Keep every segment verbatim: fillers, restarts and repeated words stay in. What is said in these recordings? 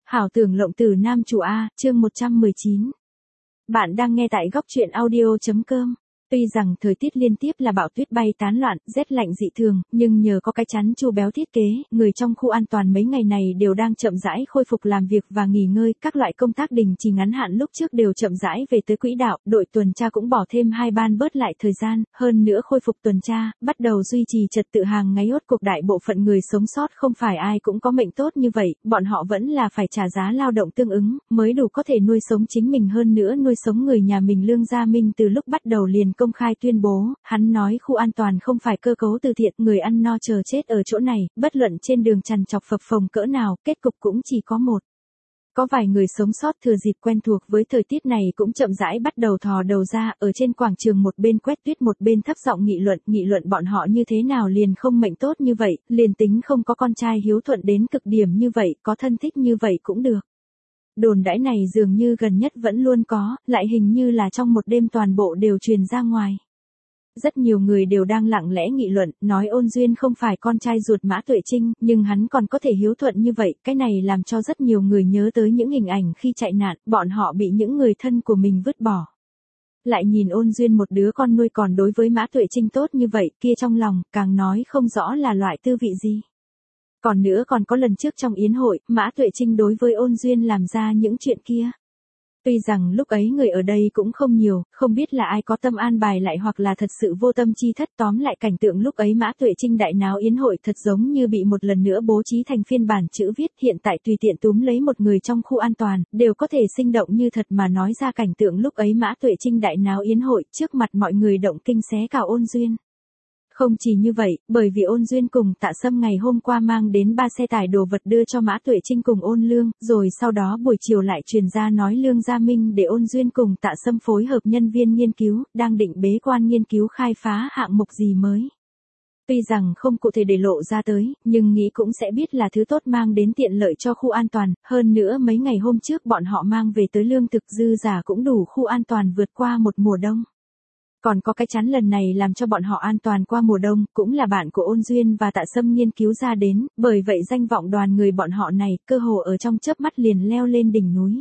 Hảo tưởng lộng tử nam chủ A, chương một trăm mười chín. Bạn đang nghe tại góc truyện audio.com. Tuy rằng thời tiết liên tiếp là bão tuyết bay tán loạn, rét lạnh dị thường, nhưng nhờ có cái chắn chu béo thiết kế, người trong khu an toàn mấy ngày này đều đang chậm rãi khôi phục làm việc và nghỉ ngơi, các loại công tác đình chỉ ngắn hạn lúc trước đều chậm rãi về tới quỹ đạo, đội tuần tra cũng bỏ thêm hai ban bớt lại thời gian, hơn nữa khôi phục tuần tra, bắt đầu duy trì trật tự hàng ngày hốt cuộc đại bộ phận người sống sót không phải ai cũng có mệnh tốt như vậy, bọn họ vẫn là phải trả giá lao động tương ứng, mới đủ có thể nuôi sống chính mình hơn nữa nuôi sống người nhà mình. Lương Gia Minh từ lúc bắt đầu liền công khai tuyên bố, hắn nói khu an toàn không phải cơ cấu từ thiện, người ăn no chờ chết ở chỗ này, bất luận trên đường trằn trọc phập phồng cỡ nào, kết cục cũng chỉ có một. Có vài người sống sót thừa dịp quen thuộc với thời tiết này cũng chậm rãi bắt đầu thò đầu ra, ở trên quảng trường một bên quét tuyết một bên thấp giọng nghị luận, nghị luận bọn họ như thế nào liền không mệnh tốt như vậy, liền tính không có con trai hiếu thuận đến cực điểm như vậy, có thân thích như vậy cũng được. Đồn đãi này dường như gần nhất vẫn luôn có, lại hình như là trong một đêm toàn bộ đều truyền ra ngoài. Rất nhiều người đều đang lặng lẽ nghị luận, nói Ôn Duyên không phải con trai ruột Mã Tuệ Trinh, nhưng hắn còn có thể hiếu thuận như vậy, cái này làm cho rất nhiều người nhớ tới những hình ảnh khi chạy nạn, bọn họ bị những người thân của mình vứt bỏ. Lại nhìn Ôn Duyên một đứa con nuôi còn đối với Mã Tuệ Trinh tốt như vậy, kia trong lòng, càng nói không rõ là loại tư vị gì. Còn nữa còn có lần trước trong yến hội, Mã Tuệ Trinh đối với Ôn Duyên làm ra những chuyện kia. Tuy rằng lúc ấy người ở đây cũng không nhiều, không biết là ai có tâm an bài lại hoặc là thật sự vô tâm chi thất, tóm lại cảnh tượng lúc ấy Mã Tuệ Trinh đại náo yến hội thật giống như bị một lần nữa bố trí thành phiên bản chữ viết, hiện tại tùy tiện túm lấy một người trong khu an toàn, đều có thể sinh động như thật mà nói ra cảnh tượng lúc ấy Mã Tuệ Trinh đại náo yến hội, trước mặt mọi người động kinh xé cào Ôn Duyên. Không chỉ như vậy, bởi vì Ôn Duyên cùng Tạ Sâm ngày hôm qua mang đến ba xe tải đồ vật đưa cho Mã Tuệ Trinh cùng Ôn Lương, rồi sau đó buổi chiều lại truyền ra nói Lương Gia Minh để Ôn Duyên cùng Tạ Sâm phối hợp nhân viên nghiên cứu, đang định bế quan nghiên cứu khai phá hạng mục gì mới. Tuy rằng không cụ thể để lộ ra tới, nhưng nghĩ cũng sẽ biết là thứ tốt mang đến tiện lợi cho khu an toàn, hơn nữa mấy ngày hôm trước bọn họ mang về tới lương thực dư giả cũng đủ khu an toàn vượt qua một mùa đông. Còn có cái chắn lần này làm cho bọn họ an toàn qua mùa đông, cũng là bạn của Ôn Duyên và Tạ Sâm nghiên cứu ra đến, bởi vậy danh vọng đoàn người bọn họ này, cơ hồ ở trong chớp mắt liền leo lên đỉnh núi.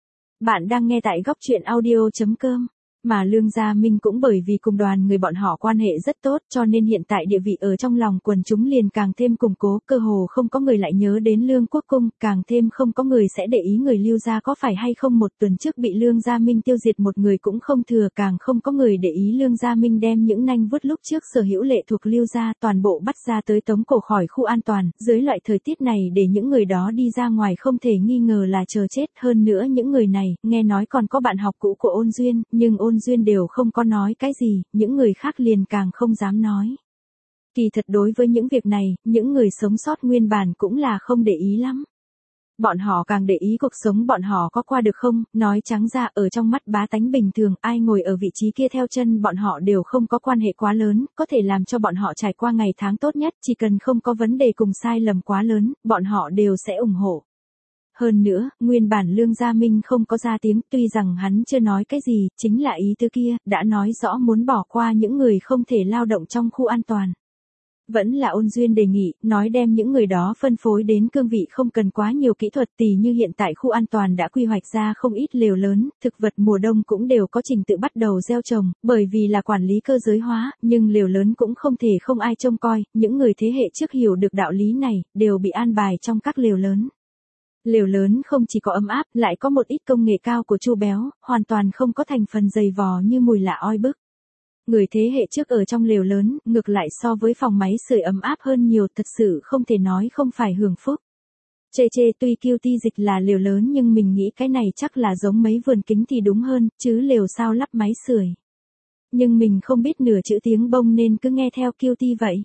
Bạn đang nghe tại góc truyện audio.com. Mà Lương Gia Minh cũng bởi vì cùng đoàn người bọn họ quan hệ rất tốt, cho nên hiện tại địa vị ở trong lòng quần chúng liền càng thêm củng cố, cơ hồ không có người lại nhớ đến Lương Quốc Cung, càng thêm không có người sẽ để ý người Lưu gia có phải hay không một tuần trước bị Lương Gia Minh tiêu diệt một người cũng không thừa, càng không có người để ý Lương Gia Minh đem những nanh vuốt lúc trước sở hữu lệ thuộc Lưu gia toàn bộ bắt ra tới tống cổ khỏi khu an toàn, dưới loại thời tiết này để những người đó đi ra ngoài không thể nghi ngờ là chờ chết, hơn nữa những người này, nghe nói còn có bạn học cũ của Ôn Duyên, nhưng Ôn Duyên đều không có nói cái gì, những người khác liền càng không dám nói. Kỳ thật đối với những việc này, những người sống sót nguyên bản cũng là không để ý lắm. Bọn họ càng để ý cuộc sống bọn họ có qua được không, nói trắng ra ở trong mắt bá tánh bình thường, ai ngồi ở vị trí kia theo chân bọn họ đều không có quan hệ quá lớn, có thể làm cho bọn họ trải qua ngày tháng tốt nhất, chỉ cần không có vấn đề cùng sai lầm quá lớn, bọn họ đều sẽ ủng hộ. Hơn nữa, nguyên bản Lương Gia Minh không có ra tiếng, tuy rằng hắn chưa nói cái gì, chính là ý tứ kia, đã nói rõ muốn bỏ qua những người không thể lao động trong khu an toàn. Vẫn là Ôn Duyên đề nghị, nói đem những người đó phân phối đến cương vị không cần quá nhiều kỹ thuật, tỉ như hiện tại khu an toàn đã quy hoạch ra không ít lều lớn, thực vật mùa đông cũng đều có trình tự bắt đầu gieo trồng, bởi vì là quản lý cơ giới hóa, nhưng lều lớn cũng không thể không ai trông coi, những người thế hệ trước hiểu được đạo lý này, đều bị an bài trong các lều lớn. Lều lớn không chỉ có ấm áp, lại có một ít công nghệ cao của chu béo, hoàn toàn không có thành phần dày vò như mùi lạ oi bức. Người thế hệ trước ở trong lều lớn, ngược lại so với phòng máy sưởi ấm áp hơn nhiều, thật sự không thể nói không phải hưởng phúc. Chê chê tuy kiêu ti dịch là lều lớn nhưng mình nghĩ cái này chắc là giống mấy vườn kính thì đúng hơn, chứ lều sao lắp máy sưởi. Nhưng mình không biết nửa chữ tiếng bông nên cứ nghe theo kiêu ti vậy.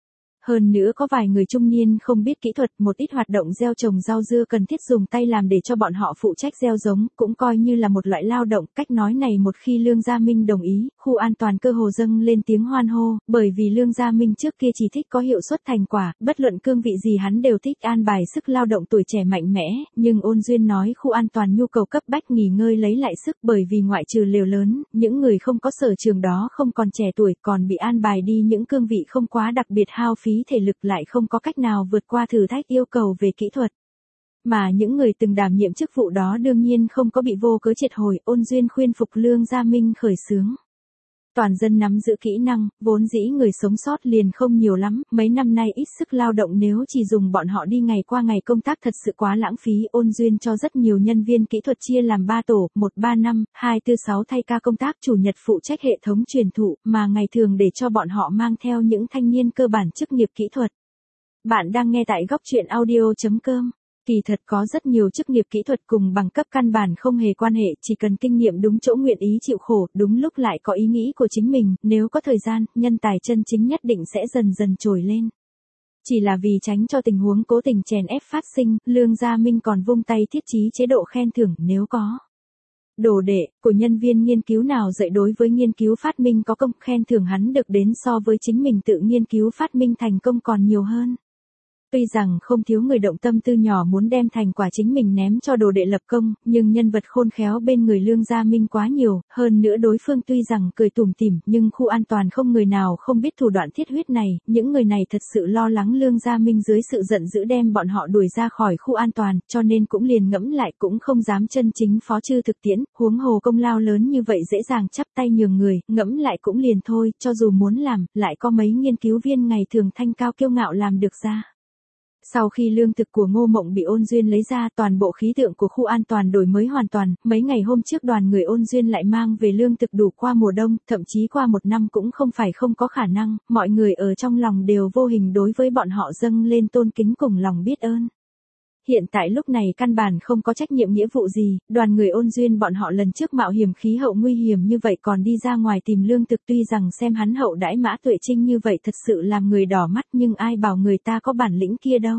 Hơn nữa có vài người trung niên không biết kỹ thuật, một ít hoạt động gieo trồng rau dưa cần thiết dùng tay làm để cho bọn họ phụ trách gieo giống, cũng coi như là một loại lao động. Cách nói này một khi Lương Gia Minh đồng ý, khu an toàn cơ hồ dâng lên tiếng hoan hô, bởi vì Lương Gia Minh trước kia chỉ thích có hiệu suất thành quả, bất luận cương vị gì hắn đều thích an bài sức lao động tuổi trẻ mạnh mẽ, nhưng Ôn Duyên nói khu an toàn nhu cầu cấp bách nghỉ ngơi lấy lại sức, bởi vì ngoại trừ lều lớn, những người không có sở trường đó không còn trẻ tuổi, còn bị an bài đi những cương vị không quá đặc biệt hao phí thể lực lại không có cách nào vượt qua thử thách yêu cầu về kỹ thuật. Mà những người từng đảm nhiệm chức vụ đó đương nhiên không có bị vô cớ triệt hồi, Ôn Duyên khuyên phục Lương Gia Minh khởi xướng. Toàn dân nắm giữ kỹ năng, vốn dĩ người sống sót liền không nhiều lắm, mấy năm nay ít sức lao động nếu chỉ dùng bọn họ đi ngày qua ngày công tác thật sự quá lãng phí. Ôn Duyên cho rất nhiều nhân viên kỹ thuật chia làm ba tổ, một ba năm, hai tư sáu thay ca công tác, chủ nhật phụ trách hệ thống truyền thụ, mà ngày thường để cho bọn họ mang theo những thanh niên cơ bản chức nghiệp kỹ thuật. Bạn đang nghe tại góc truyện audio.com. Kỳ thật có rất nhiều chức nghiệp kỹ thuật cùng bằng cấp căn bản không hề quan hệ, chỉ cần kinh nghiệm đúng chỗ, nguyện ý chịu khổ, đúng lúc lại có ý nghĩ của chính mình, nếu có thời gian, nhân tài chân chính nhất định sẽ dần dần trồi lên. Chỉ là vì tránh cho tình huống cố tình chèn ép phát sinh, Lương Gia Minh còn vung tay thiết trí chế độ khen thưởng nếu có đồ đệ của nhân viên nghiên cứu nào dạy đối với nghiên cứu phát minh có công, khen thưởng hắn được đến so với chính mình tự nghiên cứu phát minh thành công còn nhiều hơn. Tuy rằng không thiếu người động tâm tư nhỏ muốn đem thành quả chính mình ném cho đồ đệ lập công, nhưng nhân vật khôn khéo bên người Lương Gia Minh quá nhiều, hơn nữa đối phương tuy rằng cười tủm tỉm, nhưng khu an toàn không người nào không biết thủ đoạn thiết huyết này, những người này thật sự lo lắng Lương Gia Minh dưới sự giận dữ đem bọn họ đuổi ra khỏi khu an toàn, cho nên cũng liền ngẫm lại, cũng không dám chân chính phó chư thực tiễn, huống hồ công lao lớn như vậy dễ dàng chắp tay nhường người, ngẫm lại cũng liền thôi, cho dù muốn làm, lại có mấy nghiên cứu viên ngày thường thanh cao kiêu ngạo làm được ra. Sau khi lương thực của Ngô Mộng bị Ôn Duyên lấy ra, toàn bộ khí tượng của khu an toàn đổi mới hoàn toàn, mấy ngày hôm trước đoàn người Ôn Duyên lại mang về lương thực đủ qua mùa đông, thậm chí qua một năm cũng không phải không có khả năng, mọi người ở trong lòng đều vô hình đối với bọn họ dâng lên tôn kính cùng lòng biết ơn. Hiện tại lúc này căn bản không có trách nhiệm nghĩa vụ gì, đoàn người Ôn Duyên bọn họ lần trước mạo hiểm khí hậu nguy hiểm như vậy còn đi ra ngoài tìm lương thực, tuy rằng xem hắn hậu đãi Mã Tuệ Trinh như vậy thật sự làm người đỏ mắt, nhưng ai bảo người ta có bản lĩnh kia đâu.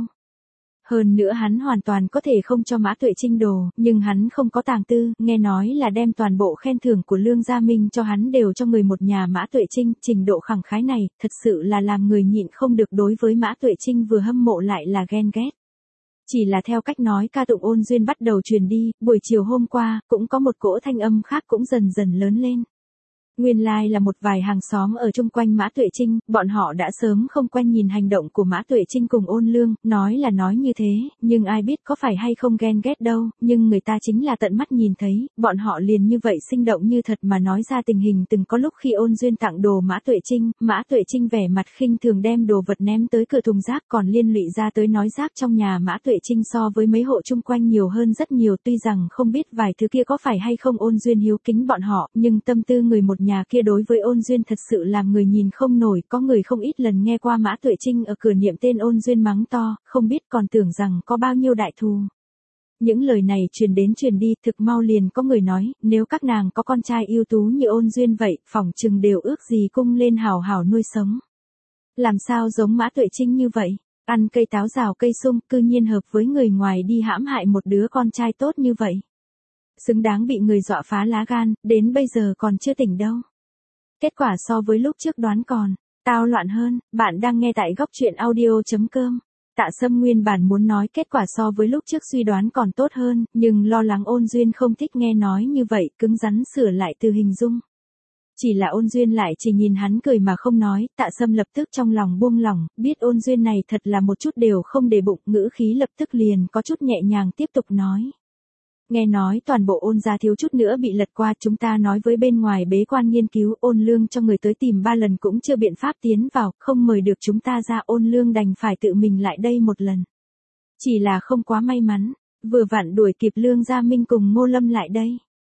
Hơn nữa hắn hoàn toàn có thể không cho Mã Tuệ Trinh đồ, nhưng hắn không có tàng tư, nghe nói là đem toàn bộ khen thưởng của Lương Gia Minh cho hắn đều cho người một nhà Mã Tuệ Trinh, trình độ khẳng khái này, thật sự là làm người nhịn không được, đối với Mã Tuệ Trinh vừa hâm mộ lại là ghen ghét. Chỉ là theo cách nói ca tụng Ôn Duyên bắt đầu truyền đi, buổi chiều hôm qua, cũng có một cỗ thanh âm khác cũng dần dần lớn lên. Nguyên lai like là một vài hàng xóm ở chung quanh Mã Tuệ Trinh, bọn họ đã sớm không quen nhìn hành động của Mã Tuệ Trinh cùng Ôn Lương, nói là nói như thế, nhưng ai biết có phải hay không ghen ghét đâu, nhưng người ta chính là tận mắt nhìn thấy, bọn họ liền như vậy sinh động như thật mà nói ra tình hình từng có lúc khi Ôn Duyên tặng đồ Mã Tuệ Trinh, Mã Tuệ Trinh vẻ mặt khinh thường đem đồ vật ném tới cửa thùng rác, còn liên lụy ra tới nói rác trong nhà Mã Tuệ Trinh so với mấy hộ chung quanh nhiều hơn rất nhiều, tuy rằng không biết vài thứ kia có phải hay không Ôn Duyên hiếu kính bọn họ, nhưng tâm tư người một nhà kia đối với Ôn Duyên thật sự làm người nhìn không nổi, có người không ít lần nghe qua Mã Tuệ Trinh ở cửa niệm tên Ôn Duyên mắng to, không biết còn tưởng rằng có bao nhiêu đại thù. Những lời này truyền đến truyền đi, thực mau liền có người nói, nếu các nàng có con trai ưu tú như Ôn Duyên vậy, phỏng chừng đều ước gì cung lên hào hào nuôi sống. Làm sao giống Mã Tuệ Trinh như vậy, ăn cây táo rào cây sung, cư nhiên hợp với người ngoài đi hãm hại một đứa con trai tốt như vậy. Xứng đáng bị người dọa phá lá gan, đến bây giờ còn chưa tỉnh đâu. Kết quả so với lúc trước đoán còn tao loạn hơn. Bạn đang nghe tại góc truyện audio.com. Tạ Sâm nguyên bản muốn nói kết quả so với lúc trước suy đoán còn tốt hơn, nhưng lo lắng Ôn Duyên không thích nghe nói như vậy, cứng rắn sửa lại từ hình dung. Chỉ là Ôn Duyên lại chỉ nhìn hắn cười mà không nói, Tạ Sâm lập tức trong lòng buông lỏng, biết Ôn Duyên này thật là một chút đều không để bụng, ngữ khí lập tức liền có chút nhẹ nhàng tiếp tục nói. Nghe nói toàn bộ Ôn gia thiếu chút nữa bị lật qua, chúng ta nói với bên ngoài bế quan nghiên cứu, Ôn Lương cho người tới tìm ba lần cũng chưa biện pháp tiến vào, không mời được chúng ta ra, Ôn Lương đành phải tự mình lại đây một lần. Chỉ là không quá may mắn, vừa vặn đuổi kịp Lương Gia Minh cùng Ngô Lâm lại đây.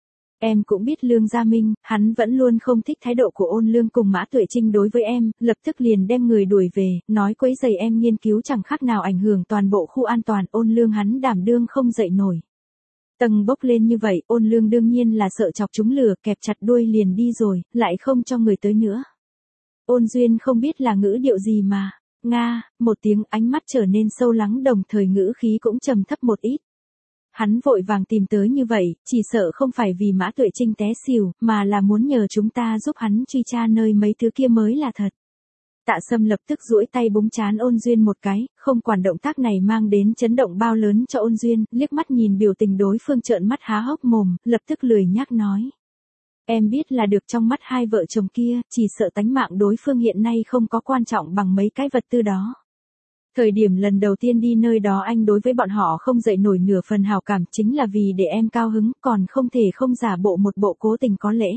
Em cũng biết Lương Gia Minh, hắn vẫn luôn không thích thái độ của Ôn Lương cùng Mã Tuệ Trinh đối với em, lập tức liền đem người đuổi về, nói quấy rầy em nghiên cứu chẳng khác nào ảnh hưởng toàn bộ khu an toàn, Ôn Lương hắn đảm đương không dậy nổi. Tầng bốc lên như vậy, Ôn Lương đương nhiên là sợ chọc chúng lửa, kẹp chặt đuôi liền đi rồi, lại không cho người tới nữa. Ôn Duyên không biết là ngữ điệu gì mà, nga, một tiếng, ánh mắt trở nên sâu lắng, đồng thời ngữ khí cũng trầm thấp một ít. Hắn vội vàng tìm tới như vậy, chỉ sợ không phải vì Mã Tuệ Trinh té xỉu, mà là muốn nhờ chúng ta giúp hắn truy tra nơi mấy thứ kia mới là thật. Tạ Sâm lập tức duỗi tay búng trán Ôn Duyên một cái, không quản động tác này mang đến chấn động bao lớn cho Ôn Duyên, liếc mắt nhìn biểu tình đối phương trợn mắt há hốc mồm, lập tức lười nhác nói. Em biết là được, trong mắt hai vợ chồng kia, chỉ sợ tánh mạng đối phương hiện nay không có quan trọng bằng mấy cái vật tư đó. Thời điểm lần đầu tiên đi nơi đó anh đối với bọn họ không dậy nổi nửa phần hảo cảm, chính là vì để em cao hứng, còn không thể không giả bộ một bộ cố tình có lễ.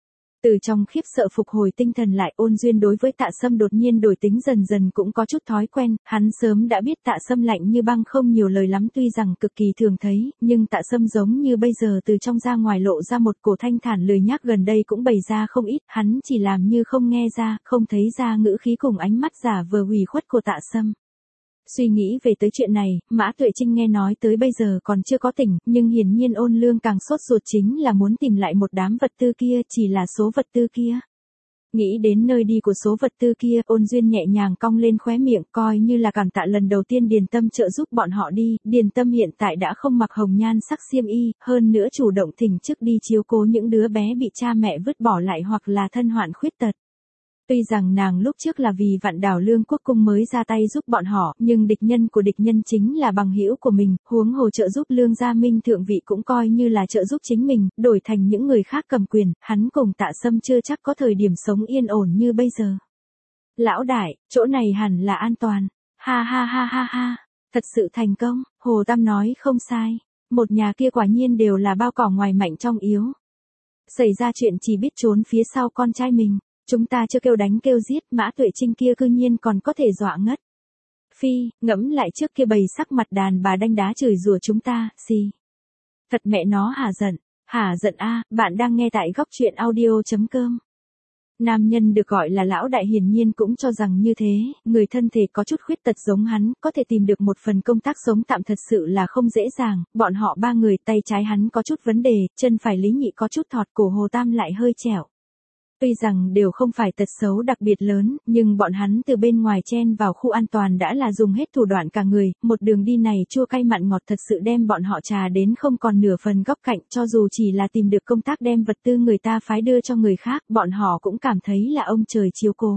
Từ trong khiếp sợ phục hồi tinh thần lại, Ôn Duyên đối với Tạ Sâm đột nhiên đổi tính, dần dần cũng có chút thói quen, hắn sớm đã biết Tạ Sâm lạnh như băng không nhiều lời lắm, tuy rằng cực kỳ thường thấy, nhưng Tạ Sâm giống như bây giờ từ trong ra ngoài lộ ra một cổ thanh thản lười nhác, gần đây cũng bày ra không ít, hắn chỉ làm như không nghe ra, không thấy ra ngữ khí cùng ánh mắt giả vờ ủy khuất của Tạ Sâm. Suy nghĩ về tới chuyện này, Mã Tuệ Trinh nghe nói tới bây giờ còn chưa có tỉnh, nhưng hiển nhiên Ôn Lương càng sốt ruột, chính là muốn tìm lại một đám vật tư kia, chỉ là số vật tư kia. Nghĩ đến nơi đi của số vật tư kia, Ôn Duyên nhẹ nhàng cong lên khóe miệng, coi như là cảm tạ lần đầu tiên Điền Tâm trợ giúp bọn họ đi. Điền Tâm hiện tại đã không mặc hồng nhan sắc xiêm y, hơn nữa chủ động thỉnh chức đi chiếu cố những đứa bé bị cha mẹ vứt bỏ lại hoặc là thân hoạn khuyết tật. Tuy rằng nàng lúc trước là vì Vạn Đảo Lương Quốc Cung mới ra tay giúp bọn họ, nhưng địch nhân của địch nhân chính là bằng hữu của mình, huống hồ trợ giúp Lương Gia Minh thượng vị cũng coi như là trợ giúp chính mình, đổi thành những người khác cầm quyền, hắn cùng Tạ Sâm chưa chắc có thời điểm sống yên ổn như bây giờ. Lão đại, chỗ này hẳn là an toàn. Ha ha ha ha ha, thật sự thành công, Hồ Tam nói không sai, một nhà kia quả nhiên đều là bao cỏ ngoài mạnh trong yếu. Xảy ra chuyện chỉ biết trốn phía sau con trai mình. Chúng ta chưa kêu đánh kêu giết, Mã Tuệ Trinh kia cư nhiên còn có thể dọa ngất. Phi, ngẫm lại trước kia bày sắc mặt đàn bà đanh đá chửi rủa chúng ta, xì. Thật mẹ nó hả giận, hả giận a, bạn đang nghe tại góc truyện audio chấm com. Nam nhân được gọi là lão đại hiển nhiên cũng cho rằng như thế, người thân thể có chút khuyết tật giống hắn, có thể tìm được một phần công tác sống tạm thật sự là không dễ dàng, bọn họ ba người, tay trái hắn có chút vấn đề, chân phải Lý Nhị có chút thọt, cổ Hồ Tam lại hơi trẻo. Tuy rằng đều không phải tật xấu đặc biệt lớn, nhưng bọn hắn từ bên ngoài chen vào khu an toàn đã là dùng hết thủ đoạn cả người, một đường đi này chua cay mặn ngọt thật sự đem bọn họ trà đến không còn nửa phần góc cạnh, cho dù chỉ là tìm được công tác đem vật tư người ta phái đưa cho người khác, bọn họ cũng cảm thấy là ông trời chiếu cố.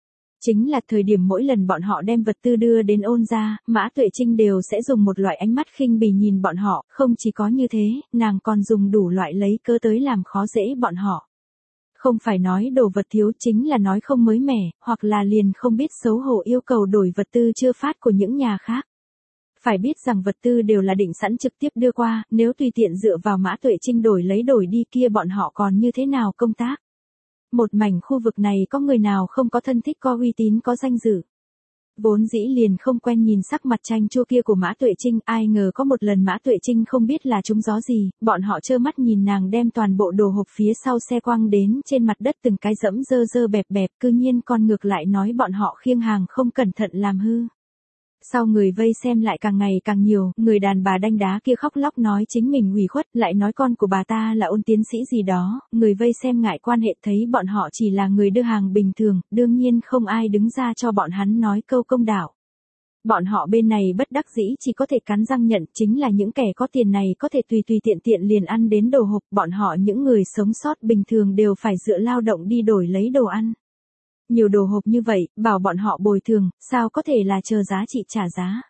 Chính là thời điểm mỗi lần bọn họ đem vật tư đưa đến Ôn gia, Mã Tuệ Trinh đều sẽ dùng một loại ánh mắt khinh bỉ nhìn bọn họ, không chỉ có như thế, nàng còn dùng đủ loại lấy cớ tới làm khó dễ bọn họ. Không phải nói đồ vật thiếu, chính là nói không mới mẻ, hoặc là liền không biết xấu hổ yêu cầu đổi vật tư chưa phát của những nhà khác. Phải biết rằng vật tư đều là định sẵn trực tiếp đưa qua, nếu tùy tiện dựa vào Mã Tuệ Trinh đổi lấy đổi đi kia bọn họ còn như thế nào công tác. Một mảnh khu vực này có người nào không có thân thích có uy tín có danh dự. Vốn dĩ liền không quen nhìn sắc mặt chanh chua kia của Mã Tuệ Trinh, ai ngờ có một lần Mã Tuệ Trinh không biết là trúng gió gì, bọn họ trơ mắt nhìn nàng đem toàn bộ đồ hộp phía sau xe quăng đến trên mặt đất từng cái dẫm dơ dơ bẹp bẹp, cư nhiên còn ngược lại nói bọn họ khiêng hàng không cẩn thận làm hư. Sau người vây xem lại càng ngày càng nhiều, người đàn bà đanh đá kia khóc lóc nói chính mình ủy khuất, lại nói con của bà ta là Ôn tiến sĩ gì đó, người vây xem ngại quan hệ thấy bọn họ chỉ là người đưa hàng bình thường, đương nhiên không ai đứng ra cho bọn hắn nói câu công đạo. Bọn họ bên này bất đắc dĩ chỉ có thể cắn răng nhận, chính là những kẻ có tiền này có thể tùy tùy tiện tiện liền ăn đến đồ hộp, bọn họ những người sống sót bình thường đều phải dựa lao động đi đổi lấy đồ ăn. Nhiều đồ hộp như vậy, bảo bọn họ bồi thường, sao có thể là chờ giá trị trả giá.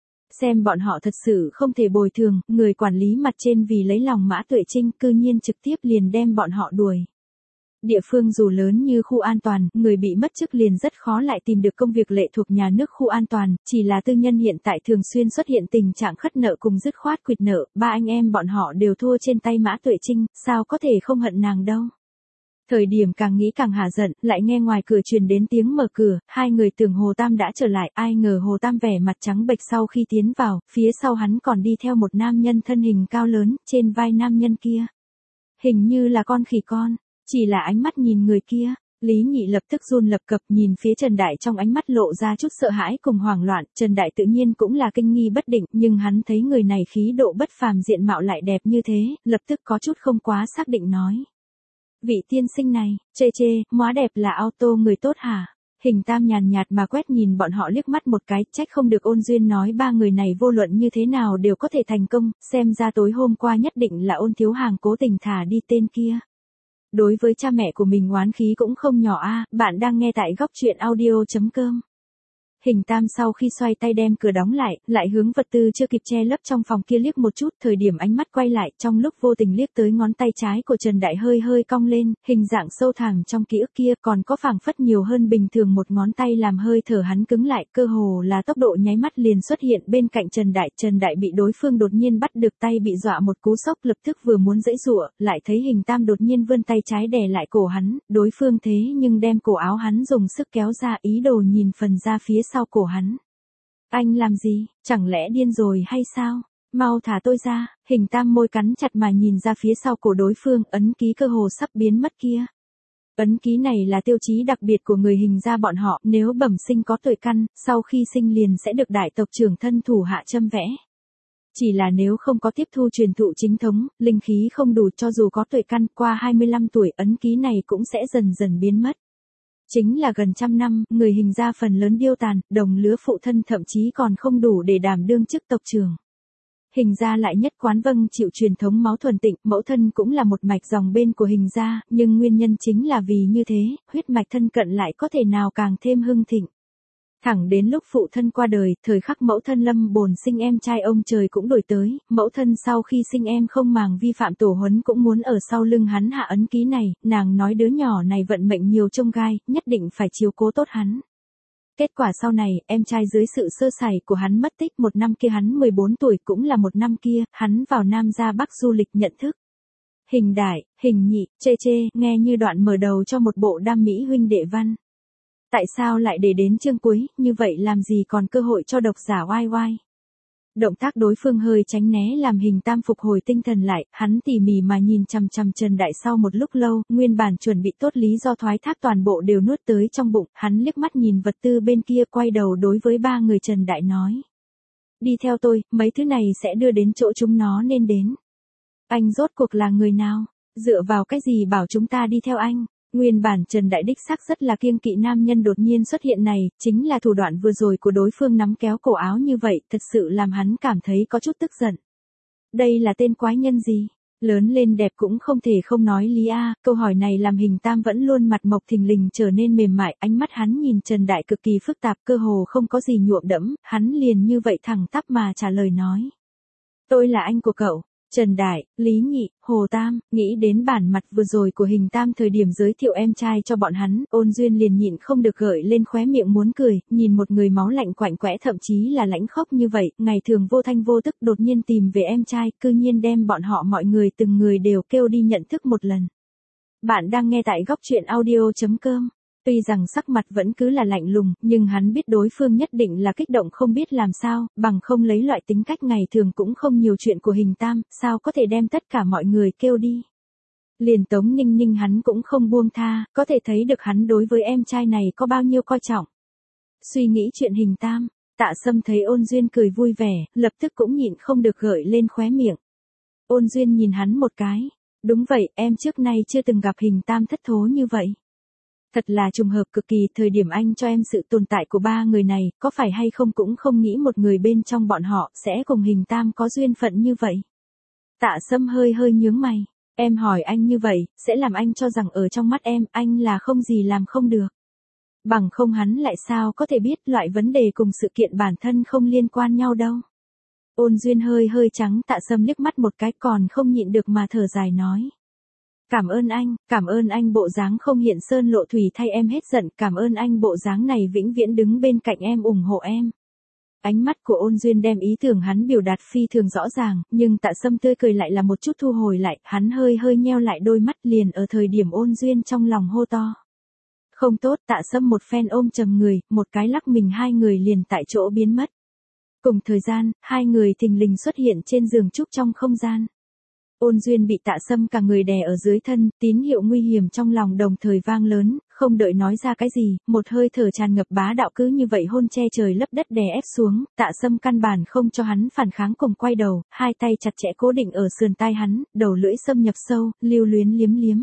Xem bọn họ thật sự không thể bồi thường, người quản lý mặt trên vì lấy lòng Mã Tuệ Trinh cư nhiên trực tiếp liền đem bọn họ đuổi. Địa phương dù lớn như khu an toàn, người bị mất chức liền rất khó lại tìm được công việc lệ thuộc nhà nước khu an toàn, chỉ là tư nhân hiện tại thường xuyên xuất hiện tình trạng khất nợ cùng dứt khoát quỵt nợ, ba anh em bọn họ đều thua trên tay Mã Tuệ Trinh, sao có thể không hận nàng đâu. Thời điểm càng nghĩ càng hả giận, lại nghe ngoài cửa truyền đến tiếng mở cửa, hai người tưởng Hồ Tam đã trở lại, ai ngờ Hồ Tam vẻ mặt trắng bệch sau khi tiến vào, phía sau hắn còn đi theo một nam nhân thân hình cao lớn, trên vai nam nhân kia. Hình như là con khỉ con, chỉ là ánh mắt nhìn người kia, Lý Nhị lập tức run lập cập nhìn phía Trần Đại trong ánh mắt lộ ra chút sợ hãi cùng hoảng loạn, Trần Đại tự nhiên cũng là kinh nghi bất định, nhưng hắn thấy người này khí độ bất phàm diện mạo lại đẹp như thế, lập tức có chút không quá xác định nói. Vị tiên sinh này, chê chê, móa đẹp là auto người tốt hả? Hình Tam nhàn nhạt mà quét nhìn bọn họ liếc mắt một cái, trách không được Ôn Duyên nói ba người này vô luận như thế nào đều có thể thành công, xem ra tối hôm qua nhất định là Ôn thiếu hàng cố tình thả đi tên kia. Đối với cha mẹ của mình oán khí cũng không nhỏ a, bạn đang nghe tại góc truyện audio chấm com. Hình Tam sau khi xoay tay đem cửa đóng lại, lại hướng vật tư chưa kịp che lấp trong phòng kia liếc một chút, thời điểm ánh mắt quay lại, trong lúc vô tình liếc tới ngón tay trái của Trần Đại hơi hơi cong lên, hình dạng sâu thẳm trong ký ức kia, còn có phảng phất nhiều hơn bình thường một ngón tay làm hơi thở hắn cứng lại, cơ hồ là tốc độ nháy mắt liền xuất hiện bên cạnh Trần Đại. Trần Đại bị đối phương đột nhiên bắt được tay bị dọa một cú sốc, lập tức vừa muốn giãy giụa, lại thấy Hình Tam đột nhiên vươn tay trái đè lại cổ hắn, đối phương thế nhưng đem cổ áo hắn dùng sức kéo ra, ý đồ nhìn phần da phía sau cổ hắn. Anh làm gì, chẳng lẽ điên rồi hay sao? Mau thả tôi ra. Hình Tam môi cắn chặt mà nhìn ra phía sau cổ đối phương, ấn ký cơ hồ sắp biến mất kia. Ấn ký này là tiêu chí đặc biệt của người Hình gia bọn họ, nếu bẩm sinh có tội căn, sau khi sinh liền sẽ được đại tộc trưởng thân thủ hạ châm vẽ. Chỉ là nếu không có tiếp thu truyền thụ chính thống, linh khí không đủ, cho dù có tội căn, qua hai mươi lăm tuổi ấn ký này cũng sẽ dần dần biến mất. Chính là gần trăm năm, người Hình gia phần lớn điêu tàn, đồng lứa phụ thân thậm chí còn không đủ để đảm đương chức tộc trưởng. Hình gia lại nhất quán vâng chịu truyền thống máu thuần tịnh, mẫu thân cũng là một mạch dòng bên của Hình gia, nhưng nguyên nhân chính là vì như thế, huyết mạch thân cận lại có thể nào càng thêm hưng thịnh. Thẳng đến lúc phụ thân qua đời, thời khắc mẫu thân lâm bồn sinh em trai ông trời cũng đổi tới, mẫu thân sau khi sinh em không màng vi phạm tổ huấn cũng muốn ở sau lưng hắn hạ ấn ký này, nàng nói đứa nhỏ này vận mệnh nhiều chông gai, nhất định phải chiếu cố tốt hắn. Kết quả sau này, em trai dưới sự sơ sẩy của hắn mất tích, một năm kia hắn mười bốn tuổi, cũng là một năm kia, hắn vào Nam ra Bắc du lịch nhận thức. Hình Đại, Hình Nhị, chê chê, nghe như đoạn mở đầu cho một bộ đam mỹ huynh đệ văn. Tại sao lại để đến chương cuối, như vậy làm gì còn cơ hội cho độc giả oai oai. Động tác đối phương hơi tránh né làm Hình Tam phục hồi tinh thần lại, hắn tỉ mỉ mà nhìn chằm chằm Trần Đại sau một lúc lâu, nguyên bản chuẩn bị tốt lý do thoái thác toàn bộ đều nuốt tới trong bụng, hắn liếc mắt nhìn vật tư bên kia, quay đầu đối với ba người Trần Đại nói. Đi theo tôi, mấy thứ này sẽ đưa đến chỗ chúng nó nên đến. Anh rốt cuộc là người nào? Dựa vào cái gì bảo chúng ta đi theo anh? Nguyên bản Trần Đại đích xác rất là kiêng kỵ nam nhân đột nhiên xuất hiện này, chính là thủ đoạn vừa rồi của đối phương nắm kéo cổ áo như vậy, thật sự làm hắn cảm thấy có chút tức giận. Đây là tên quái nhân gì? Lớn lên đẹp cũng không thể không nói lý a. Câu hỏi này làm Hình Tam vẫn luôn mặt mộc thình lình trở nên mềm mại, ánh mắt hắn nhìn Trần Đại cực kỳ phức tạp, cơ hồ không có gì nhuộm đẫm, hắn liền như vậy thẳng tắp mà trả lời nói. Tôi là anh của cậu. Trần Đại, Lý Nhị, Hồ Tam, nghĩ đến bản mặt vừa rồi của Hình Tam thời điểm giới thiệu em trai cho bọn hắn, Ôn Duyên liền nhịn không được gợi lên khóe miệng muốn cười, nhìn một người máu lạnh quạnh quẽ thậm chí là lãnh khốc như vậy, ngày thường vô thanh vô tức đột nhiên tìm về em trai, cư nhiên đem bọn họ mọi người từng người đều kêu đi nhận thức một lần. Bạn đang nghe tại góc truyện audio chấm com. Tuy rằng sắc mặt vẫn cứ là lạnh lùng, nhưng hắn biết đối phương nhất định là kích động không biết làm sao, bằng không lấy loại tính cách ngày thường cũng không nhiều chuyện của Hình Tam, sao có thể đem tất cả mọi người kêu đi. Liền Tống Ninh Ninh hắn cũng không buông tha, có thể thấy được hắn đối với em trai này có bao nhiêu coi trọng. Suy nghĩ chuyện Hình Tam, Tạ Sâm thấy Ôn Duyên cười vui vẻ, lập tức cũng nhịn không được gợi lên khóe miệng. Ôn Duyên nhìn hắn một cái, đúng vậy, em trước nay chưa từng gặp Hình Tam thất thố như vậy. Thật là trùng hợp cực kỳ, thời điểm anh cho em sự tồn tại của ba người này, có phải hay không cũng không nghĩ một người bên trong bọn họ sẽ cùng Hình Tam có duyên phận như vậy. Tạ Sâm hơi hơi nhướng mày, em hỏi anh như vậy, sẽ làm anh cho rằng ở trong mắt em, anh là không gì làm không được. Bằng không hắn lại sao có thể biết loại vấn đề cùng sự kiện bản thân không liên quan nhau đâu. Ôn Duyên hơi hơi trắng Tạ Sâm liếc mắt một cái còn không nhịn được mà thở dài nói. Cảm ơn anh, cảm ơn anh bộ dáng không hiện sơn lộ thủy thay em hết giận, cảm ơn anh bộ dáng này vĩnh viễn đứng bên cạnh em ủng hộ em. Ánh mắt của Ôn Duyên đem ý tưởng hắn biểu đạt phi thường rõ ràng, nhưng Tạ Sâm tươi cười lại là một chút thu hồi lại, hắn hơi hơi nheo lại đôi mắt liền ở thời điểm Ôn Duyên trong lòng hô to. Không tốt, Tạ Sâm một phen ôm chầm người, một cái lắc mình hai người liền tại chỗ biến mất. Cùng thời gian, hai người thình lình xuất hiện trên giường trúc trong không gian. Ôn Duyên bị Tạ Sâm cả người đè ở dưới thân, tín hiệu nguy hiểm trong lòng đồng thời vang lớn, không đợi nói ra cái gì, một hơi thở tràn ngập bá đạo cứ như vậy hôn che trời lấp đất đè ép xuống, Tạ Sâm căn bản không cho hắn phản kháng cùng quay đầu, hai tay chặt chẽ cố định ở sườn tai hắn, đầu lưỡi xâm nhập sâu, lưu luyến liếm liếm.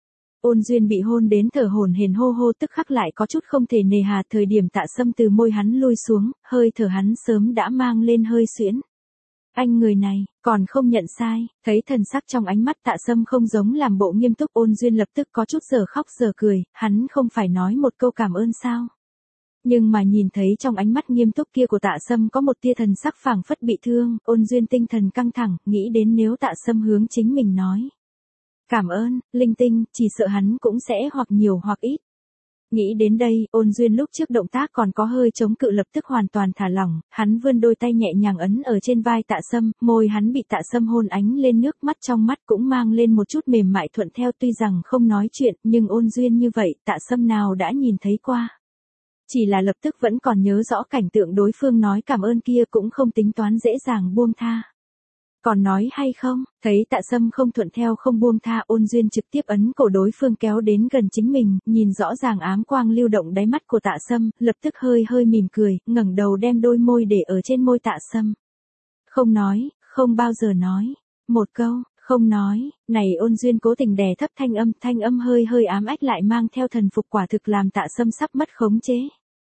Ôn Duyên bị hôn đến thở hổn hển hô hô tức khắc lại có chút không thể nề hà, thời điểm Tạ Sâm từ môi hắn lui xuống, hơi thở hắn sớm đã mang lên hơi xuyễn. Anh người này, còn không nhận sai, thấy thần sắc trong ánh mắt Tạ Sâm không giống làm bộ nghiêm túc, Ôn Duyên lập tức có chút giờ khóc giờ cười, hắn không phải nói một câu cảm ơn sao. Nhưng mà nhìn thấy trong ánh mắt nghiêm túc kia của Tạ Sâm có một tia thần sắc phảng phất bị thương, Ôn Duyên tinh thần căng thẳng, nghĩ đến nếu Tạ Sâm hướng chính mình nói. Cảm ơn, linh tinh, chỉ sợ hắn cũng sẽ hoặc nhiều hoặc ít. Nghĩ đến đây, Ôn Duyên lúc trước động tác còn có hơi chống cự lập tức hoàn toàn thả lỏng, hắn vươn đôi tay nhẹ nhàng ấn ở trên vai Tạ Sâm, môi hắn bị Tạ Sâm hôn ánh lên nước mắt trong mắt cũng mang lên một chút mềm mại thuận theo tuy rằng không nói chuyện, nhưng Ôn Duyên như vậy Tạ Sâm nào đã nhìn thấy qua. Chỉ là lập tức vẫn còn nhớ rõ cảnh tượng đối phương nói cảm ơn kia cũng không tính toán dễ dàng buông tha. Còn nói hay không, thấy Tạ Sâm không thuận theo không buông tha, Ôn Duyên trực tiếp ấn cổ đối phương kéo đến gần chính mình, nhìn rõ ràng ám quang lưu động đáy mắt của Tạ Sâm, lập tức hơi hơi mỉm cười, ngẩng đầu đem đôi môi để ở trên môi Tạ Sâm. Không nói, không bao giờ nói. Một câu, không nói, này Ôn Duyên cố tình đè thấp thanh âm, thanh âm hơi hơi ám ách lại mang theo thần phục quả thực làm Tạ Sâm sắp mất khống chế.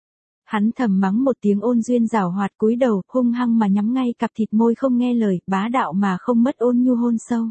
Hắn thầm mắng một tiếng Ôn Duyên giảo hoạt cúi đầu, hung hăng mà nhắm ngay cặp thịt môi không nghe lời, bá đạo mà không mất ôn nhu hôn sâu.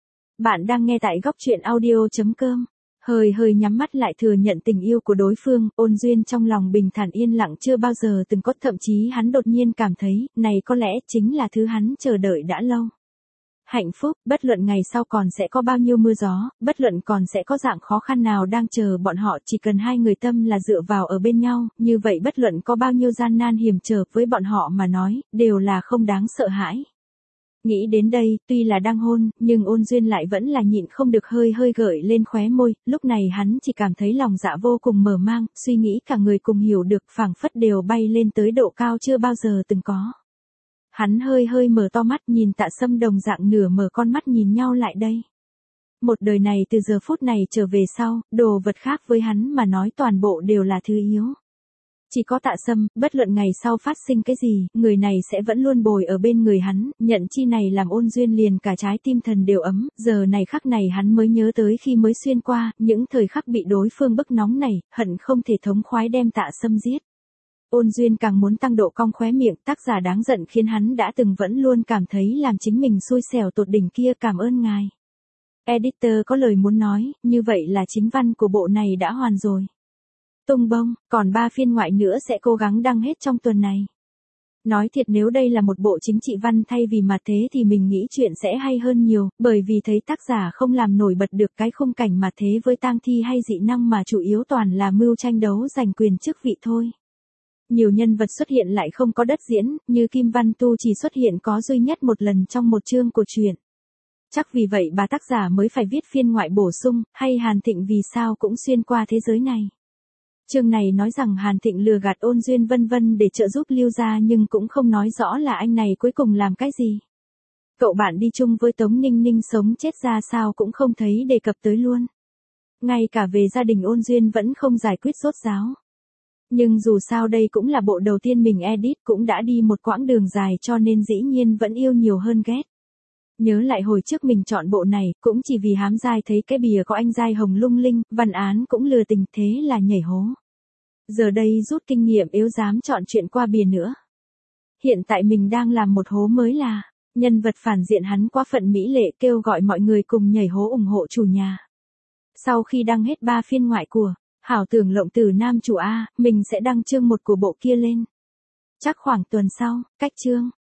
Bạn đang nghe tại góc truyện audio.com. Hơi hơi nhắm mắt lại thừa nhận tình yêu của đối phương, Ôn Duyên trong lòng bình thản yên lặng chưa bao giờ từng có, thậm chí hắn đột nhiên cảm thấy, này có lẽ chính là thứ hắn chờ đợi đã lâu. Hạnh phúc, bất luận ngày sau còn sẽ có bao nhiêu mưa gió, bất luận còn sẽ có dạng khó khăn nào đang chờ bọn họ, chỉ cần hai người tâm là dựa vào ở bên nhau, như vậy bất luận có bao nhiêu gian nan hiểm trở với bọn họ mà nói, đều là không đáng sợ hãi. Nghĩ đến đây, tuy là đang hôn, nhưng Ôn Duyên lại vẫn là nhịn không được hơi hơi gợi lên khóe môi, lúc này hắn chỉ cảm thấy lòng dạ vô cùng mở mang, suy nghĩ cả người cùng hiểu được phảng phất đều bay lên tới độ cao chưa bao giờ từng có. Hắn hơi hơi mở to mắt nhìn Tạ Sâm đồng dạng nửa mở con mắt nhìn nhau lại đây. Một đời này từ giờ phút này trở về sau, đồ vật khác với hắn mà nói toàn bộ đều là thứ yếu. Chỉ có Tạ Sâm, bất luận ngày sau phát sinh cái gì, người này sẽ vẫn luôn bồi ở bên người hắn, nhận chi này làm Ôn Duyên liền cả trái tim thần đều ấm, giờ này khắc này hắn mới nhớ tới khi mới xuyên qua, những thời khắc bị đối phương bức nóng này, hận không thể thống khoái đem Tạ Sâm giết. Ôn Duyên càng muốn tăng độ cong khóe miệng, tác giả đáng giận khiến hắn đã từng vẫn luôn cảm thấy làm chính mình xui xẻo tột đỉnh kia, cảm ơn ngài. Editor có lời muốn nói, như vậy là chính văn của bộ này đã hoàn rồi. Tung bông, còn ba phiên ngoại nữa sẽ cố gắng đăng hết trong tuần này. Nói thiệt nếu đây là một bộ chính trị văn thay vì mà thế thì mình nghĩ chuyện sẽ hay hơn nhiều, bởi vì thấy tác giả không làm nổi bật được cái khung cảnh mà thế với tang thi hay dị năng mà chủ yếu toàn là mưu tranh đấu giành quyền chức vị thôi. Nhiều nhân vật xuất hiện lại không có đất diễn, như Kim Văn Tu chỉ xuất hiện có duy nhất một lần trong một chương của truyện. Chắc vì vậy bà tác giả mới phải viết phiên ngoại bổ sung, hay Hàn Thịnh vì sao cũng xuyên qua thế giới này. Chương này nói rằng Hàn Thịnh lừa gạt Ôn Duyên vân vân để trợ giúp Lưu gia nhưng cũng không nói rõ là anh này cuối cùng làm cái gì. Cậu bạn đi chung với Tống Ninh Ninh sống chết ra sao cũng không thấy đề cập tới luôn. Ngay cả về gia đình Ôn Duyên vẫn không giải quyết rốt ráo. Nhưng dù sao đây cũng là bộ đầu tiên mình edit cũng đã đi một quãng đường dài cho nên dĩ nhiên vẫn yêu nhiều hơn ghét. Nhớ lại hồi trước mình chọn bộ này cũng chỉ vì hám giai thấy cái bìa có anh giai hồng lung linh, văn án cũng lừa tình thế là nhảy hố. Giờ đây rút kinh nghiệm yếu dám chọn chuyện qua bìa nữa. Hiện tại mình đang làm một hố mới là, nhân vật phản diện hắn quá phận mỹ lệ kêu gọi mọi người cùng nhảy hố ủng hộ chủ nhà. Sau khi đăng hết ba phiên ngoại của Hảo Tưởng Lộng Tử Nam Chủ A, mình sẽ đăng chương một của bộ kia lên. Chắc khoảng tuần sau, cách chương.